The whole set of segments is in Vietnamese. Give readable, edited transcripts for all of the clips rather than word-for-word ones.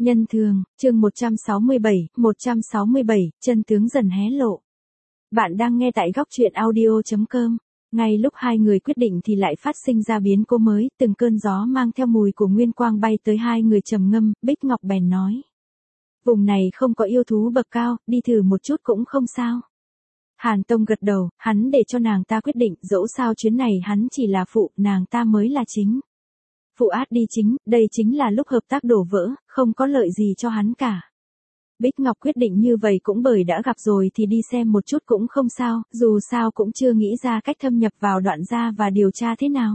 Nhân thường, chương 167, chân tướng dần hé lộ. Bạn đang nghe tại góc truyện audio.com. Ngay lúc hai người quyết định thì lại phát sinh ra biến cố mới, từng cơn gió mang theo mùi của nguyên quang bay tới hai người trầm ngâm, Bích Ngọc bèn nói. Vùng này không có yêu thú bậc cao, đi thử một chút cũng không sao. Hàn Tông gật đầu, hắn để cho nàng ta quyết định, dẫu sao chuyến này hắn chỉ là phụ, nàng ta mới là chính. Phụ át đi chính, đây chính là lúc hợp tác đổ vỡ, không có lợi gì cho hắn cả. Bích Ngọc quyết định như vậy cũng bởi đã gặp rồi thì đi xem một chút cũng không sao, dù sao cũng chưa nghĩ ra cách thâm nhập vào đoạn gia và điều tra thế nào.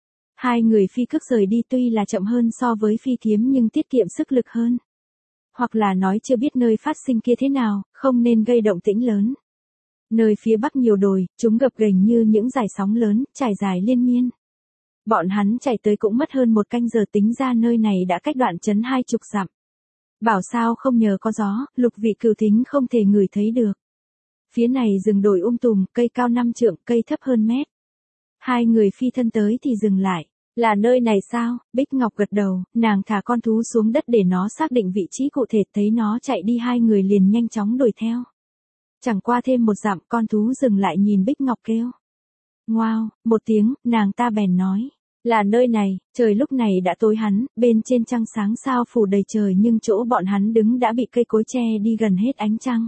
Hai người phi cước rời đi tuy là chậm hơn so với phi kiếm nhưng tiết kiệm sức lực hơn. Hoặc là nói chưa biết nơi phát sinh kia thế nào, không nên gây động tĩnh lớn. Nơi phía bắc nhiều đồi, chúng gập ghềnh như những dải sóng lớn, trải dài liên miên. Bọn hắn chạy tới cũng mất hơn một canh giờ, tính ra nơi này đã cách đoạn trấn 20 dặm. Bảo sao không nhờ có gió, Lục Vị Cửu thính không thể ngửi thấy được. Phía này rừng đồi tùm, cây cao 5 trượng, cây thấp hơn mét. Hai người phi thân tới thì dừng lại. Là nơi này sao? Bích Ngọc gật đầu, nàng thả con thú xuống đất để nó xác định vị trí cụ thể, thấy nó chạy đi hai người liền nhanh chóng đuổi theo. Chẳng qua thêm một dặm, con thú dừng lại nhìn Bích Ngọc kêu. Ngoao, một tiếng, nàng ta bèn nói. Là nơi này, trời lúc này đã tối hẳn, bên trên trăng sáng sao phủ đầy trời nhưng chỗ bọn hắn đứng đã bị cây cối che đi gần hết ánh trăng.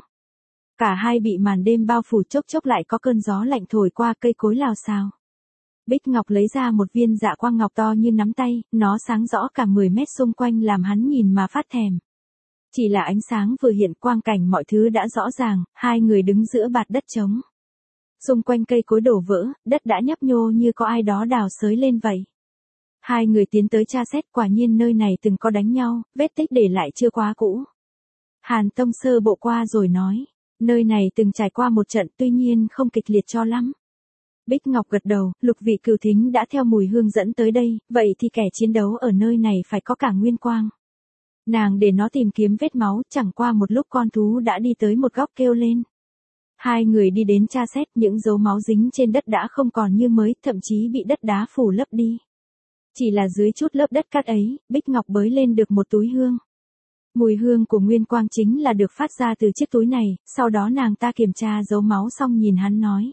Cả hai bị màn đêm bao phủ, chốc chốc lại có cơn gió lạnh thổi qua, cây cối lào xào. Bích Ngọc lấy ra một viên dạ quang ngọc to như nắm tay, nó sáng rõ cả 10 mét xung quanh làm hắn nhìn mà phát thèm. Chỉ là ánh sáng vừa hiện, quang cảnh mọi thứ đã rõ ràng, hai người đứng giữa bạt đất trống. Xung quanh cây cối đổ vỡ, đất đã nhấp nhô như có ai đó đào xới lên vậy. Hai người tiến tới tra xét, quả nhiên nơi này từng có đánh nhau, vết tích để lại chưa quá cũ. Hàn Tông sơ bộ qua rồi nói, nơi này từng trải qua một trận tuy nhiên không kịch liệt cho lắm. Bích Ngọc gật đầu, Lục Vị Cửu thính đã theo mùi hương dẫn tới đây, vậy thì kẻ chiến đấu ở nơi này phải có cả nguyên quang. Nàng để nó tìm kiếm vết máu, chẳng qua một lúc con thú đã đi tới một góc kêu lên. Hai người đi đến tra xét, những dấu máu dính trên đất đã không còn như mới, thậm chí bị đất đá phủ lấp đi. Chỉ là dưới chút lớp đất cát ấy, Bích Ngọc bới lên được một túi hương. Mùi hương của nguyên quang chính là được phát ra từ chiếc túi này, sau đó nàng ta kiểm tra dấu máu xong nhìn hắn nói.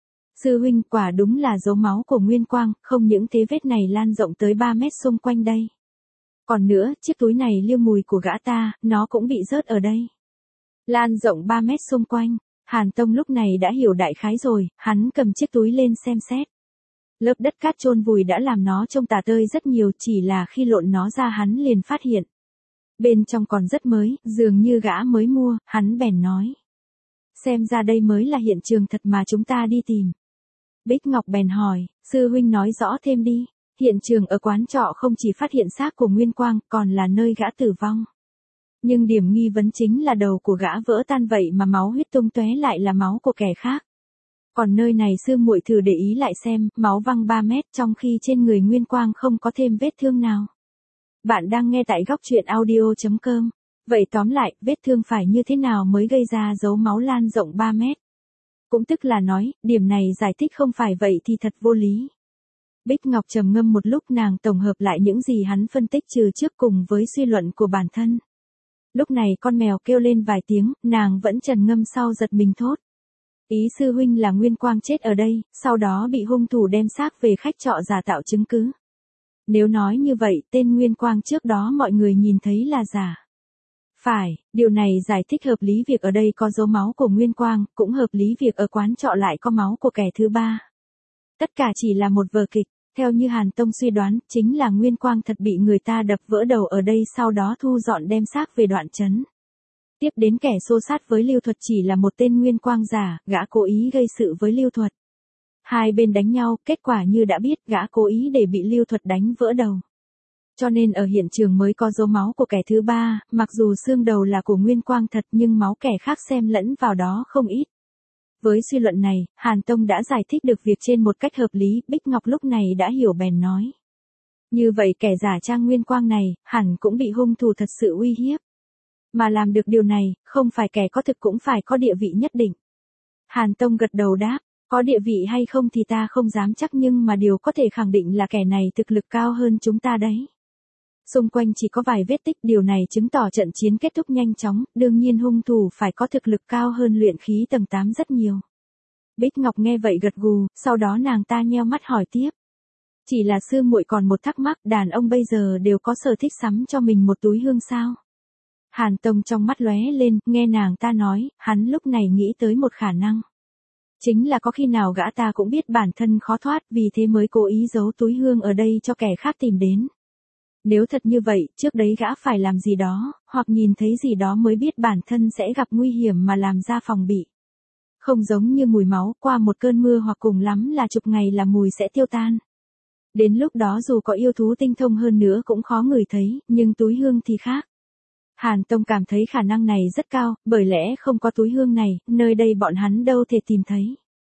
Sư huynh, quả đúng là dấu máu của nguyên quang, không những thế vết này lan rộng tới 3 mét xung quanh đây. Còn nữa, chiếc túi này liêu mùi của gã ta, nó cũng bị rớt ở đây. Lan rộng 3 mét xung quanh. Hàn Tông lúc này đã hiểu đại khái rồi, hắn cầm chiếc túi lên xem xét. Lớp đất cát chôn vùi đã làm nó trông tả tơi rất nhiều, chỉ là khi lộn nó ra hắn liền phát hiện. Bên trong còn rất mới, dường như gã mới mua, hắn bèn nói. Xem ra đây mới là hiện trường thật mà chúng ta đi tìm. Bích Ngọc bèn hỏi, sư huynh nói rõ thêm đi. Hiện trường ở quán trọ không chỉ phát hiện xác của Nguyên Quang, còn là nơi gã tử vong. Nhưng điểm nghi vấn chính là đầu của gã vỡ tan vậy mà máu huyết tung tóe lại là máu của kẻ khác. Còn nơi này sư muội thử để ý lại xem, máu văng 3 mét trong khi trên người Nguyên Quang không có thêm vết thương nào. Bạn đang nghe tại góc truyện audio.com. Vậy tóm lại, vết thương phải như thế nào mới gây ra dấu máu lan rộng 3 mét? Cũng tức là nói, điểm này giải thích không phải vậy thì thật vô lý. Bích Ngọc trầm ngâm một lúc, nàng tổng hợp lại những gì hắn phân tích trừ trước cùng với suy luận của bản thân. Lúc này con mèo kêu lên vài tiếng, nàng vẫn trầm ngâm sau giật mình thốt. Ý sư huynh là Nguyên Quang chết ở đây, sau đó bị hung thủ đem xác về khách trọ giả tạo chứng cứ. Nếu nói như vậy, tên Nguyên Quang trước đó mọi người nhìn thấy là giả. Phải, điều này giải thích hợp lý việc ở đây có dấu máu của Nguyên Quang, cũng hợp lý việc ở quán trọ lại có máu của kẻ thứ ba. Tất cả chỉ là một vở kịch. Theo như Hàn Tông suy đoán, chính là Nguyên Quang thật bị người ta đập vỡ đầu ở đây, sau đó thu dọn đem xác về đoạn trấn. Tiếp đến kẻ xô sát với Lưu Thuật chỉ là một tên Nguyên Quang giả, gã cố ý gây sự với Lưu Thuật. Hai bên đánh nhau, kết quả như đã biết, gã cố ý để bị Lưu Thuật đánh vỡ đầu. Cho nên ở hiện trường mới có dấu máu của kẻ thứ ba, mặc dù xương đầu là của Nguyên Quang thật nhưng máu kẻ khác xen lẫn vào đó không ít. Với suy luận này, Hàn Tông đã giải thích được việc trên một cách hợp lý, Bích Ngọc lúc này đã hiểu bèn nói. Như vậy kẻ giả trang Nguyên Quang này, hẳn cũng bị hung thủ thật sự uy hiếp. Mà làm được điều này, không phải kẻ có thực cũng phải có địa vị nhất định. Hàn Tông gật đầu đáp, có địa vị hay không thì ta không dám chắc nhưng mà điều có thể khẳng định là kẻ này thực lực cao hơn chúng ta đấy. Xung quanh chỉ có vài vết tích, điều này chứng tỏ trận chiến kết thúc nhanh chóng, đương nhiên hung thủ phải có thực lực cao hơn luyện khí tầng 8 rất nhiều. Bích Ngọc nghe vậy gật gù, sau đó nàng ta nheo mắt hỏi tiếp. Chỉ là sư muội còn một thắc mắc, đàn ông bây giờ đều có sở thích sắm cho mình một túi hương sao? Hàn Tông trong mắt lóe lên, nghe nàng ta nói, hắn lúc này nghĩ tới một khả năng. Chính là có khi nào gã ta cũng biết bản thân khó thoát, vì thế mới cố ý giấu túi hương ở đây cho kẻ khác tìm đến. Nếu thật như vậy, trước đấy gã phải làm gì đó, hoặc nhìn thấy gì đó mới biết bản thân sẽ gặp nguy hiểm mà làm ra phòng bị. Không giống như mùi máu, qua một cơn mưa hoặc cùng lắm là chục ngày là mùi sẽ tiêu tan. Đến lúc đó dù có yêu thú tinh thông hơn nữa cũng khó ngửi thấy, nhưng túi hương thì khác. Hàn Tông cảm thấy khả năng này rất cao, bởi lẽ không có túi hương này, nơi đây bọn hắn đâu thể tìm thấy.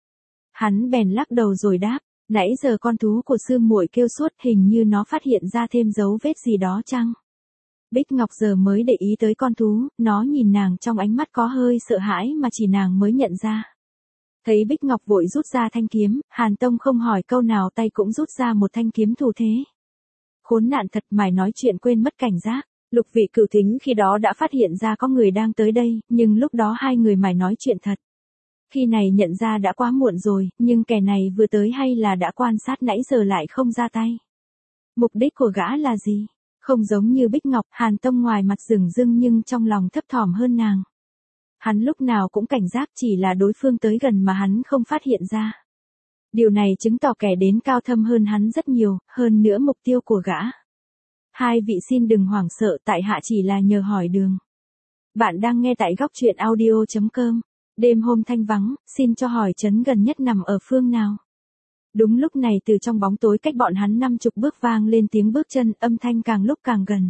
Hắn bèn lắc đầu rồi đáp, nãy giờ con thú của sư muội kêu suốt, hình như nó phát hiện ra thêm dấu vết gì đó chăng? Bích Ngọc giờ mới để ý tới con thú, nó nhìn nàng trong ánh mắt có hơi sợ hãi mà chỉ nàng mới nhận ra. Thấy Bích Ngọc vội rút ra thanh kiếm, Hàn Tông không hỏi câu nào tay cũng rút ra một thanh kiếm thủ thế. Khốn nạn thật, mải nói chuyện quên mất cảnh giác. Lục Vị Cửu Thính khi đó đã phát hiện ra có người đang tới đây, nhưng lúc đó hai người mải nói chuyện thật. Khi này nhận ra đã quá muộn rồi, nhưng kẻ này vừa tới hay là đã quan sát nãy giờ lại không ra tay. Mục đích của gã là gì? Không giống như Bích Ngọc, Hàn Tông ngoài mặt dửng dưng nhưng trong lòng thấp thỏm hơn nàng. Hắn lúc nào cũng cảnh giác, chỉ là đối phương tới gần mà hắn không phát hiện ra. Điều này chứng tỏ kẻ đến cao thâm hơn hắn rất nhiều, hơn nữa mục tiêu của gã. Hai vị xin đừng hoảng sợ, tại hạ chỉ là nhờ hỏi đường. Bạn đang nghe tại góc truyện audio.com. Đêm hôm thanh vắng, xin cho hỏi trấn gần nhất nằm ở phương nào? Đúng lúc này từ trong bóng tối cách bọn hắn 50 bước vang lên tiếng bước chân, âm thanh càng lúc càng gần.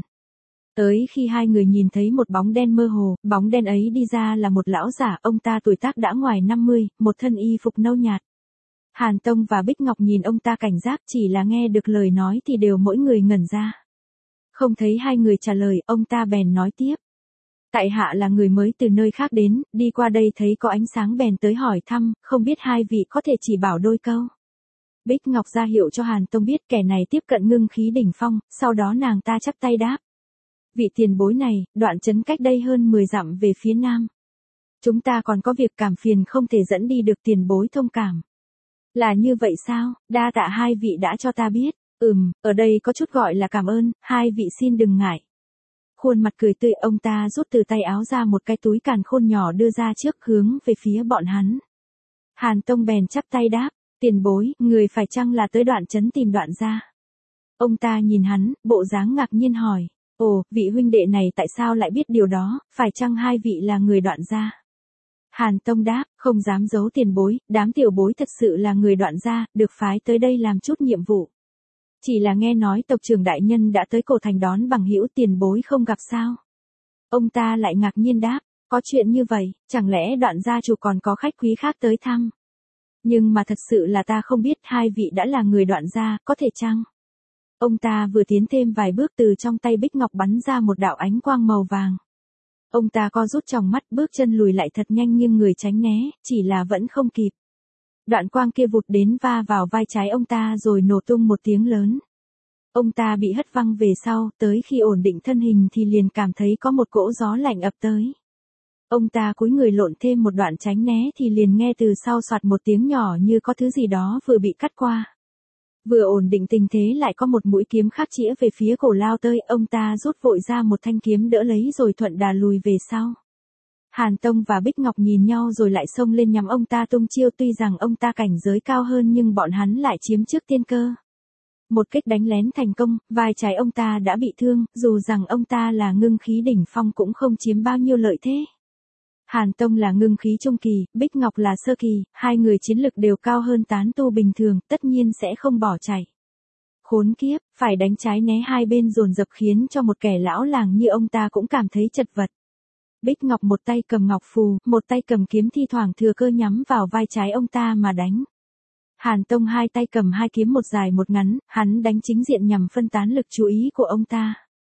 Tới khi hai người nhìn thấy một bóng đen mơ hồ, bóng đen ấy đi ra là một lão giả, ông ta tuổi tác đã ngoài 50, một thân y phục nâu nhạt. Hàn Tông và Bích Ngọc nhìn ông ta cảnh giác, chỉ là nghe được lời nói thì đều mỗi người ngẩn ra. Không thấy hai người trả lời, ông ta bèn nói tiếp. Tại hạ là người mới từ nơi khác đến, đi qua đây thấy có ánh sáng bèn tới hỏi thăm, không biết hai vị có thể chỉ bảo đôi câu. Bích Ngọc ra hiệu cho Hàn Tông biết kẻ này tiếp cận ngưng khí đỉnh phong, sau đó nàng ta chắp tay đáp. Vị tiền bối này, đoạn trấn cách đây hơn 10 dặm về phía nam. Chúng ta còn có việc cảm phiền không thể dẫn đi được, tiền bối thông cảm. Là như vậy sao, đa tạ hai vị đã cho ta biết. Ở đây có chút gọi là cảm ơn, hai vị xin đừng ngại. Khuôn mặt cười tươi, ông ta rút từ tay áo ra một cái túi càn khôn nhỏ đưa ra trước hướng về phía bọn hắn. Hàn Tông bèn chắp tay đáp, tiền bối, người phải chăng là tới đoạn trấn tìm Đoạn gia? Ông ta nhìn hắn, bộ dáng ngạc nhiên hỏi, ồ, vị huynh đệ này tại sao lại biết điều đó, phải chăng hai vị là người Đoạn gia? Hàn Tông đáp, không dám giấu tiền bối, đám tiểu bối thật sự là người Đoạn gia, được phái tới đây làm chút nhiệm vụ. Chỉ là nghe nói tộc trưởng đại nhân đã tới cổ thành đón bằng hữu, tiền bối không gặp sao? Ông ta lại ngạc nhiên đáp, có chuyện như vậy, chẳng lẽ Đoạn gia chủ còn có khách quý khác tới thăm? Nhưng mà thật sự là ta không biết hai vị đã là người Đoạn gia, có thể chăng? Ông ta vừa tiến thêm vài bước từ trong tay Bích Ngọc bắn ra một đạo ánh quang màu vàng. Ông ta co rút trong mắt, bước chân lùi lại thật nhanh nhưng người tránh né, chỉ là vẫn không kịp. Đoạn quang kia vụt đến va vào vai trái ông ta rồi nổ tung một tiếng lớn. Ông ta bị hất văng về sau, tới khi ổn định thân hình thì liền cảm thấy có một cỗ gió lạnh ập tới. Ông ta cúi người lộn thêm một đoạn tránh né thì liền nghe từ sau soạt một tiếng nhỏ như có thứ gì đó vừa bị cắt qua. Vừa ổn định tình thế lại có một mũi kiếm khác chĩa về phía cổ lao tới, ông ta rút vội ra một thanh kiếm đỡ lấy rồi thuận đà lùi về sau. Hàn Tông và Bích Ngọc nhìn nhau rồi lại xông lên nhắm ông ta tung chiêu, tuy rằng ông ta cảnh giới cao hơn nhưng bọn hắn lại chiếm trước tiên cơ. Một kích đánh lén thành công, vai trái ông ta đã bị thương, dù rằng ông ta là ngưng khí đỉnh phong cũng không chiếm bao nhiêu lợi thế. Hàn Tông là ngưng khí trung kỳ, Bích Ngọc là sơ kỳ, hai người chiến lực đều cao hơn tán tu bình thường, tất nhiên sẽ không bỏ chạy. Khốn kiếp, phải đánh trái né hai bên dồn dập khiến cho một kẻ lão làng như ông ta cũng cảm thấy chật vật. Bích Ngọc một tay cầm ngọc phù, một tay cầm kiếm, thi thoảng thừa cơ nhắm vào vai trái ông ta mà đánh. Hàn Tông hai tay cầm hai kiếm, một dài một ngắn, hắn đánh chính diện nhằm phân tán lực chú ý của ông ta.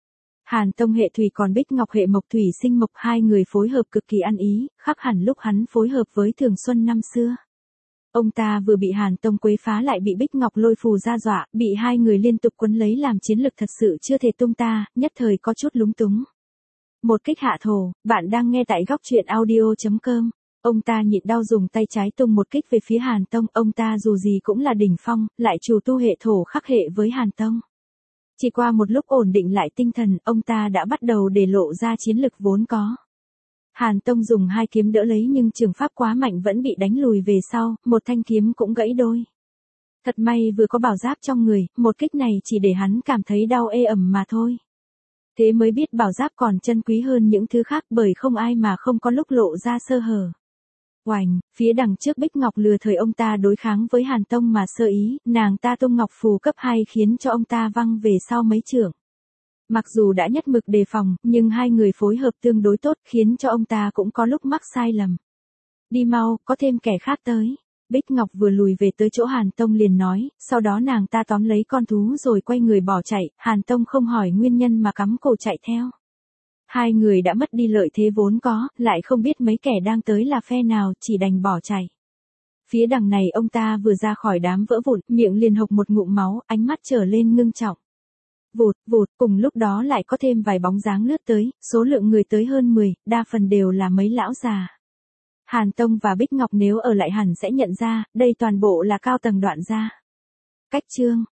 Hàn Tông hệ thủy còn Bích Ngọc hệ mộc, thủy sinh mộc, hai người phối hợp cực kỳ ăn ý, khác hẳn lúc hắn phối hợp với Thường Xuân năm xưa. Ông ta vừa bị Hàn Tông quấy phá lại bị Bích Ngọc lôi phù ra dọa, bị hai người liên tục quấn lấy làm chiến lực thật sự chưa thể tung ta, nhất thời có chút lúng túng. Một kích hạ thổ, bạn đang nghe tại góc truyện audio.com. Ông ta nhịn đau dùng tay trái tung một kích về phía Hàn Tông, ông ta dù gì cũng là đỉnh phong, lại chủ tu hệ thổ khắc hệ với Hàn Tông. Chỉ qua một lúc ổn định lại tinh thần, ông ta đã bắt đầu để lộ ra chiến lực vốn có. Hàn Tông dùng hai kiếm đỡ lấy nhưng trường pháp quá mạnh vẫn bị đánh lùi về sau, một thanh kiếm cũng gãy đôi. Thật may vừa có bảo giáp trong người, một kích này chỉ để hắn cảm thấy đau ê ẩm mà thôi. Thế mới biết bảo giáp còn chân quý hơn những thứ khác bởi không ai mà không có lúc lộ ra sơ hở. Oành, phía đằng trước Bích Ngọc lừa thời ông ta đối kháng với Hàn Tông mà sơ ý, nàng ta tung ngọc phù cấp 2 khiến cho ông ta văng về sau mấy chưởng. Mặc dù đã nhất mực đề phòng, nhưng hai người phối hợp tương đối tốt khiến cho ông ta cũng có lúc mắc sai lầm. Đi mau, có thêm kẻ khác tới. Bích Ngọc vừa lùi về tới chỗ Hàn Tông liền nói, sau đó nàng ta tóm lấy con thú rồi quay người bỏ chạy, Hàn Tông không hỏi nguyên nhân mà cắm cổ chạy theo. Hai người đã mất đi lợi thế vốn có, lại không biết mấy kẻ đang tới là phe nào, chỉ đành bỏ chạy. Phía đằng này ông ta vừa ra khỏi đám vỡ vụn, miệng liền hộc một ngụm máu, ánh mắt trở lên ngưng trọng. Vụt, vụt, cùng lúc đó lại có thêm vài bóng dáng lướt tới, số lượng người tới hơn 10, đa phần đều là mấy lão già. Hàn Tông và Bích Ngọc nếu ở lại hẳn sẽ nhận ra, đây toàn bộ là cao tầng Đoạn gia. Cách chương